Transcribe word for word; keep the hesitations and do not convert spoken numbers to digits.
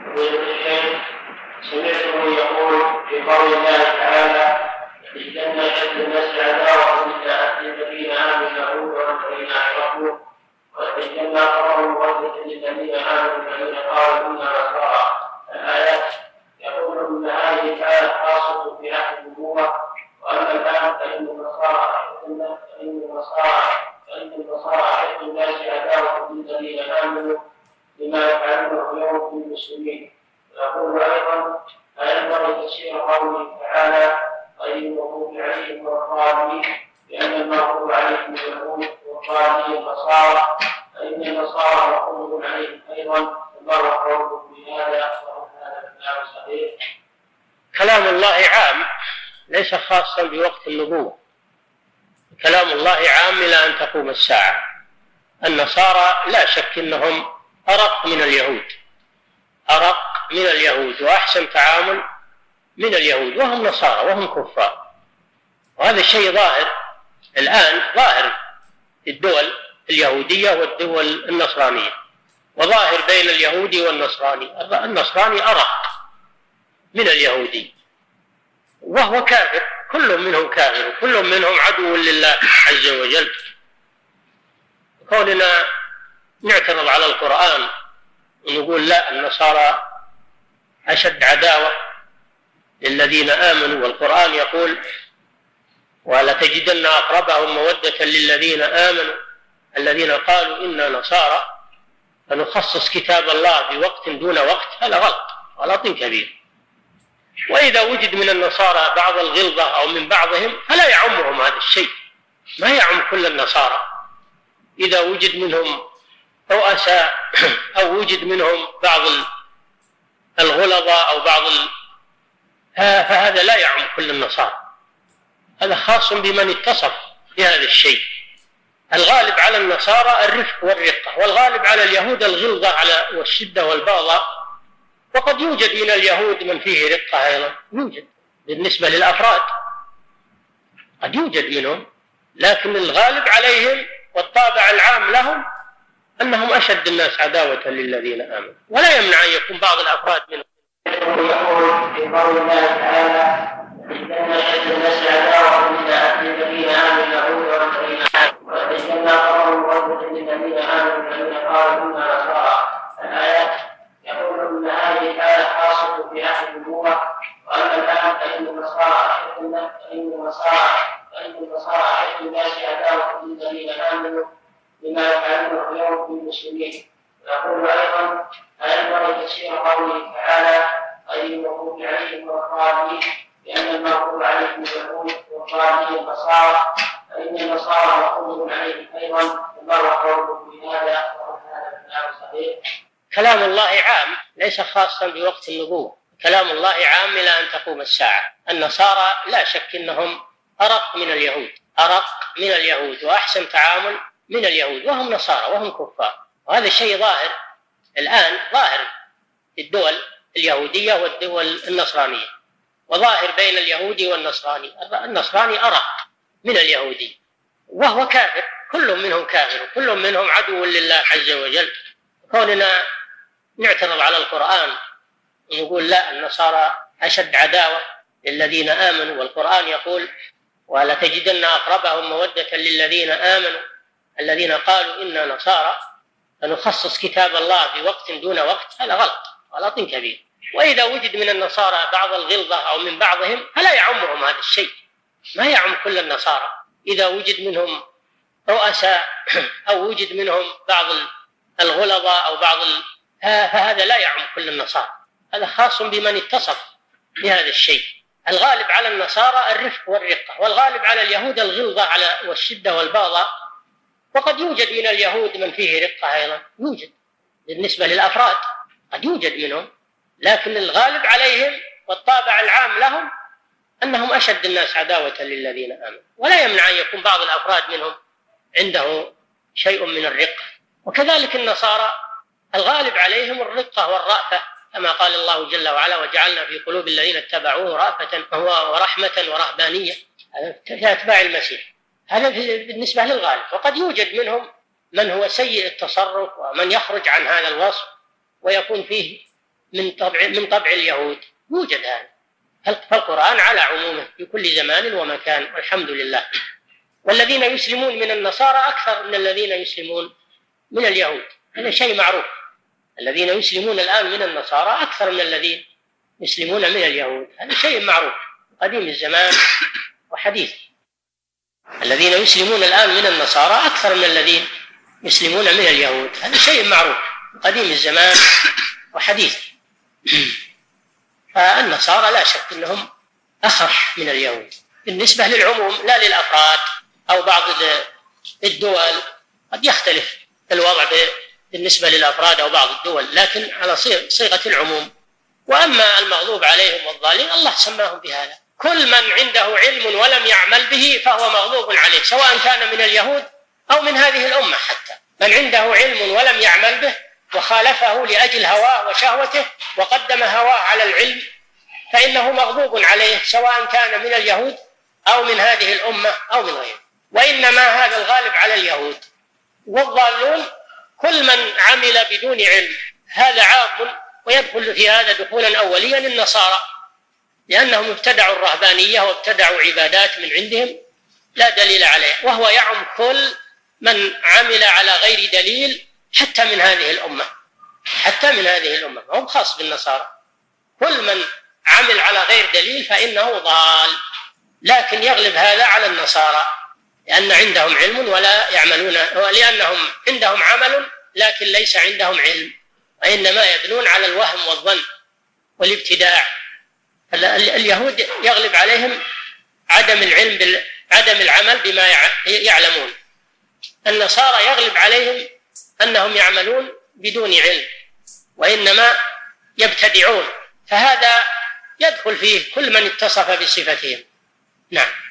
الشيخ سمعته يقول في قول الله تعالى: لأن أشد الناس عداوة للذين آمنوا اليهود والذين أشركوا وَإِنَّا قَرَرُوا وَجْهَةً لِلَّذِينَ آمَنُوا الَّذِينَ قَالُوا إِنَّا نَصَارَى. الآيات يقول أن هذه كانت خاصة في عهد النبوة، وأما الآن فإن النصارى فإن النصارى فإن النصارى أشد الناس عداوة للذين آمنوا بما يفعلونه اليوم بالمسلمين. ويقول أيضا: فينبغي تفسير قوله تعالى: غير المغضوب عليهم ولا الضالين، لأن المغضوب عليهم اليهود والضالين النصارى، فإن النصارى مغضوب عليهم أيضا، فمر قوله بهذا وهذا الكلام صحيح. كلام الله عام ليس خاصا بوقت النبوة، كلام الله عام إلى أن تقوم الساعة. النصارى لا شك أنهم أرق من اليهود، أرق من اليهود وأحسن تعامل من اليهود، وهم نصارى وهم كفار، وهذا الشيء ظاهر الآن، ظاهر في الدول اليهودية والدول النصرانية، وظاهر بين اليهودي والنصراني. النصراني أرق من اليهودي وهو كافر، كل منهم كافر وكل منهم عدو لله عز وجل. قولنا نعترض على القرآن ونقول لا، النصارى أشد عداوة للذين آمنوا، والقرآن يقول: ولتجدن أقربهم مودة للذين آمنوا الذين قالوا إنا نصارى، فنخصص كتاب الله بوقت دون وقت، هذا غلط، غلط كبير. وإذا وجد من النصارى بعض الغلظة أو من بعضهم فلا يعمهم هذا الشيء، ما يعم كل النصارى. إذا وجد منهم رؤساء أو وجد منهم بعض الغلظة أو بعض ال... فهذا لا يعم كل النصارى، هذا خاص بمن اتصف بهذا الشيء. الغالب على النصارى الرفق والرقة، والغالب على اليهود الغلظة على والشدة والبغضاء، وقد يوجد من اليهود من فيه رقة أيضا، يوجد بالنسبة للأفراد قد يوجد منهم، لكن الغالب عليهم والطابع العام لهم أنهم أشد الناس عداوة للذين آمنوا، ولا يمنع أن يكون بعض الأفراد منهم. يقول في قول الله تعالى: لأن أشد الناس عداوة للذين آمنوا اليهود والذين أشركوا وَإِنَّا قَرَرُوا وَجْهَةً لِلَّذِينَ آمَنُوا الَّذِينَ قَالُوا إِنَّا نَصَارَى. الآيات يقول أن هذه كانت خاصة في عهد النبوة، وأما الآن فإن النصارى فإن النصارى فإن النصارى أشد الناس عداوة للذين آمنوا بما يفعلونه اليوم بالمسلمين. ويقول أيضا: فينبغي تفسير قوله تعالى: غير المغضوب عليهم ولا الضالين، لأن المغضوب عليهم اليهود والضالين النصارى، فإن النصارى مغضوب عليهم أيضا، فمر قوله بهذا وهذا الكلام صحيح. كلام الله عام ليس خاصا بوقت النبوة، كلام الله عام إلى أن تقوم الساعة. النصارى لا شك أنهم أرق من اليهود، أرق من اليهود وأحسن تعامل من اليهود، وهم نصارى وهم كفار، وهذا الشيء ظاهر الآن، ظاهر في الدول اليهودية والدول النصرانية، وظاهر بين اليهودي والنصراني. النصراني أرق من اليهودي وهو كافر، كل منهم كافر وكل منهم عدو لله عز وجل. قولنا نعترض على القرآن ونقول لا، النصارى أشد عداوة للذين آمنوا، والقرآن يقول: ولتجدن أقربهم مودة للذين آمنوا الذين قالوا إنا نصارى، فنخصص كتاب الله بوقت دون وقت، هذا غلط، غلط كبير. وإذا وجد من النصارى بعض الغلظة أو من بعضهم فلا يعمهم هذا الشيء، ما يعم كل النصارى. إذا وجد منهم رؤساء أو وجد منهم بعض الغلظة أو بعض ال... فهذا لا يعم كل النصارى، هذا خاص بمن اتصف بهذا الشيء. الغالب على النصارى الرفق والرقة، والغالب على اليهود الغلظة على والشدة والبغضاء، وقد يوجد من اليهود من فيه رقة أيضا، يوجد بالنسبة للأفراد قد يوجد منهم، لكن الغالب عليهم والطابع العام لهم أنهم أشد الناس عداوة للذين آمنوا، ولا يمنع أن يكون بعض الأفراد منهم عنده شيء من الرقة. وكذلك النصارى الغالب عليهم الرقة والرأفة، كما قال الله جل وعلا: وجعلنا في قلوب الذين اتبعوه رأفة ورحمة ورهبانية، هذا أتباع المسيح، هذا بالنسبة للغالب. وقد يوجد منهم من هو سيء التصرف ومن يخرج عن هذا الوصف ويكون فيه من طبع من طبع اليهود، يوجد هذا. فالقرآن على عمومه في كل زمان ومكان، والحمد لله. والذين يسلمون من النصارى أكثر من الذين يسلمون من اليهود، هذا شيء معروف. الذين يسلمون الآن من النصارى أكثر من الذين يسلمون من اليهود، هذا شيء معروف قديم الزمان وحديث. الذين يسلمون الآن من النصارى أكثر من الذين يسلمون من اليهود، هذا شيء معروف قديم الزمان وحديث. فالنصارى لا شك أنهم أخف من اليهود بالنسبة للعموم، لا للأفراد أو بعض الدول. قد يختلف الوضع بالنسبة للأفراد أو بعض الدول، لكن على صيغة العموم. وأما المغضوب عليهم والضالين، الله سماهم بهذا. كل من عنده علم ولم يعمل به فهو مغضوب عليه، سواء كان من اليهود أو من هذه الأمة. حتى من عنده علم ولم يعمل به وخالفه لأجل هواه وشهوته وقدم هواه على العلم فإنه مغضوب عليه، سواء كان من اليهود أو من هذه الأمة أو من غيره. وإنما هذا الغالب على اليهود. والضالون كل من عمل بدون علم، هذا عام، ويدخل في هذا دخولا أوليا النصارى، لأنهم ابتدعوا الرهبانية وابتدعوا عبادات من عندهم لا دليل عليها، وهو يعم كل من عمل على غير دليل حتى من هذه الأمة، حتى من هذه الأمة، هم خاص بالنصارى. كل من عمل على غير دليل فإنه ضال، لكن يغلب هذا على النصارى لأن عندهم علم ولا يعملون، لأنهم عندهم عمل لكن ليس عندهم علم، وإنما يبنون على الوهم والظن والابتداع. اليهود يغلب عليهم عدم العلم، عدم العمل بما يعلمون. النصارى يغلب عليهم أنهم يعملون بدون علم وإنما يبتدعون، فهذا يدخل فيه كل من اتصف بصفتهم. نعم.